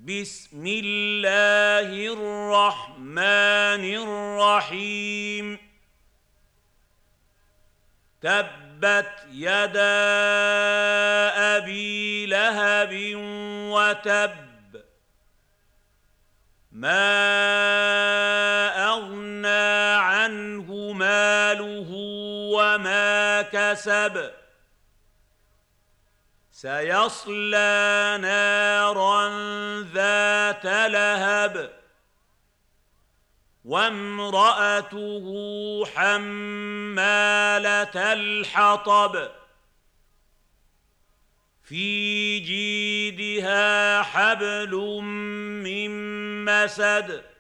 بسم الله الرحمن الرحيم تبت يدا أبي لهب وتب ما أغنى عنه ماله وما كسب سيصلى نارا ذات لهب وامرأته حمالة الحطب في جيدها حبل من مسد